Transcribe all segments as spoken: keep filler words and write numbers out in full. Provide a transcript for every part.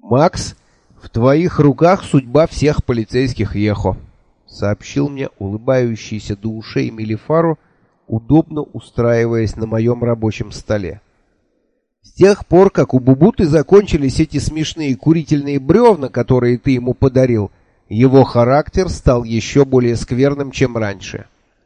«Макс, в твоих руках судьба всех полицейских Ехо», — сообщил мне улыбающийся до ушей Мелифаро, удобно устраиваясь на моем рабочем столе. «С тех пор, как у Бубуты закончились эти смешные курительные бревна, которые ты ему подарил, его характер стал еще более скверным, чем раньше».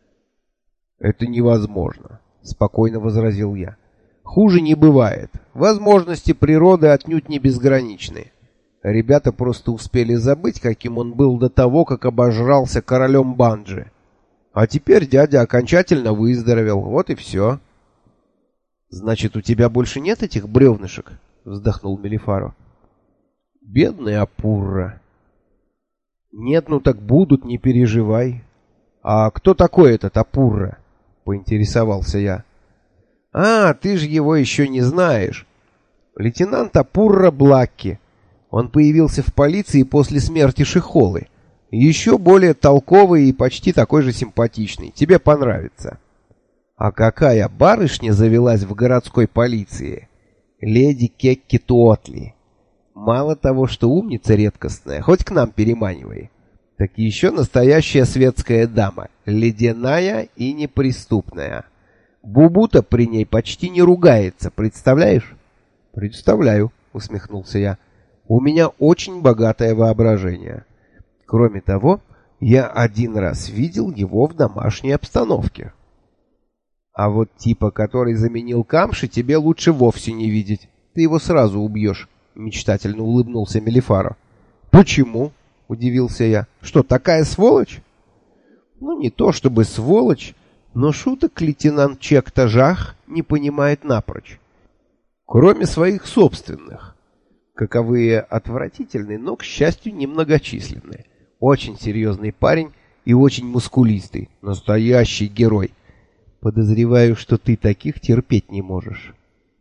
«Это невозможно», — спокойно возразил я. «Хуже не бывает. Возможности природы отнюдь не безграничны. Ребята просто успели забыть, каким он был до того, как обожрался королем банджи. А теперь дядя окончательно выздоровел, вот и все». «Значит, у тебя больше нет этих бревнышек?» — вздохнул Мелифаро. «Бедный Апурра». «Нет, ну так будут, не переживай». «А кто такой этот Апурра?» — поинтересовался я. «А, ты же его еще не знаешь. Лейтенант Апурра Блакки. Он появился в полиции после смерти Шихолы. Еще более толковый и почти такой же симпатичный. Тебе понравится». А какая барышня завелась в городской полиции? Леди Кекки Туотли. Мало того, что умница редкостная, хоть к нам переманивай, так еще настоящая светская дама, ледяная и неприступная. Бубута при ней почти не ругается, представляешь? Представляю, усмехнулся я. У меня очень богатое воображение. Кроме того, я один раз видел его в домашней обстановке. А вот типа, который заменил Камши, тебе лучше вовсе не видеть. Ты его сразу убьешь, мечтательно улыбнулся Мелифаро. Почему? Удивился я. Что, такая сволочь? Ну, не то чтобы сволочь, но шуток лейтенант Чек-Тажах не понимает напрочь. Кроме своих собственных. Каковые отвратительные, но, к счастью, немногочисленные. Очень серьезный парень и очень мускулистый. Настоящий герой. Подозреваю, что ты таких терпеть не можешь.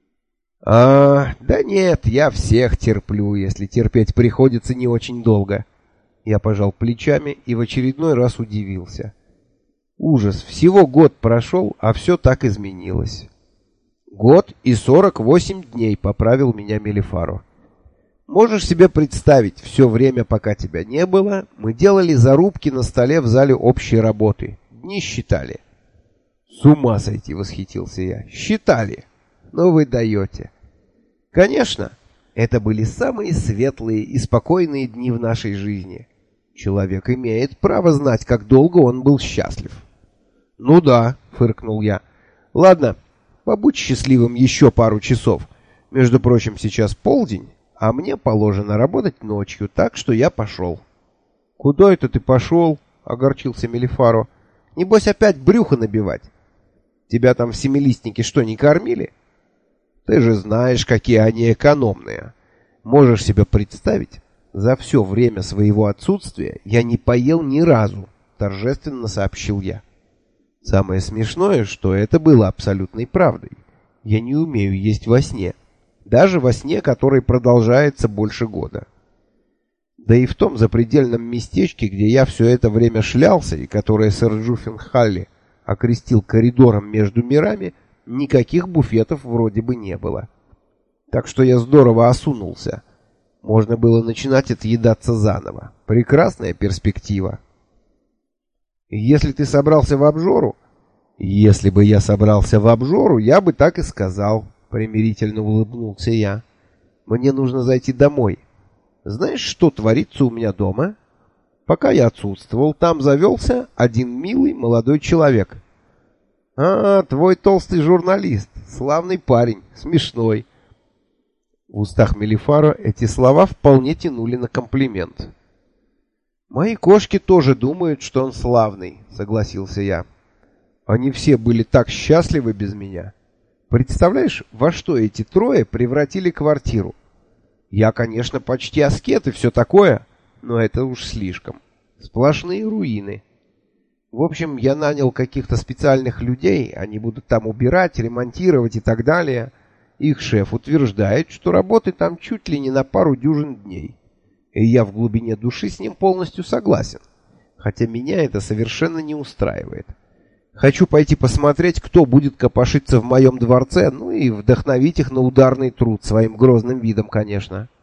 А, да нет, я всех терплю, если терпеть приходится не очень долго. Я пожал плечами и в очередной раз удивился. Ужас, всего год прошел, а все так изменилось. Год и сорок восемь дней, поправил меня Мелифаро. Можешь себе представить, все время, пока тебя не было, мы делали зарубки на столе в зале общей работы. Дни считали. С ума сойти, восхитился я. Считали. Но вы даете. Конечно, это были самые светлые и спокойные дни в нашей жизни. Человек имеет право знать, как долго он был счастлив. Ну да, фыркнул я. Ладно, побудь счастливым еще пару часов. Между прочим, сейчас полдень, а мне положено работать ночью, так что я пошел. Куда это ты пошел? Огорчился Мелифаро. Небось опять брюхо набивать. Тебя там в семилистнике что, не кормили? Ты же знаешь, какие они экономные. Можешь себе представить, за все время своего отсутствия я не поел ни разу, торжественно сообщил я. Самое смешное, что это было абсолютной правдой. Я не умею есть во сне, даже во сне, который продолжается больше года. Да и в том запредельном местечке, где я все это время шлялся и которое сэр Джуффин Халли окрестил коридором между мирами, никаких буфетов вроде бы не было. Так что я здорово осунулся. Можно было начинать отъедаться заново. Прекрасная перспектива. Если ты собрался в обжору... Если бы я собрался в обжору, я бы так и сказал, примирительно улыбнулся я. Мне нужно зайти домой. Знаешь, что творится у меня дома? Пока я отсутствовал, там завелся один милый молодой человек. А, твой толстый журналист, славный парень, смешной. В устах Мелифаро эти слова вполне тянули на комплимент. Мои кошки тоже думают, что он славный, согласился я. Они все были так счастливы без меня. Представляешь, во что эти трое превратили квартиру? Я, конечно, почти аскет и все такое, но это уж слишком. Сплошные руины. В общем, я нанял каких-то специальных людей, они будут там убирать, ремонтировать и так далее. Их шеф утверждает, что работы там чуть ли не на пару дюжин дней. И я в глубине души с ним полностью согласен. Хотя меня это совершенно не устраивает. Хочу пойти посмотреть, кто будет копошиться в моем дворце, ну и вдохновить их на ударный труд своим грозным видом, конечно.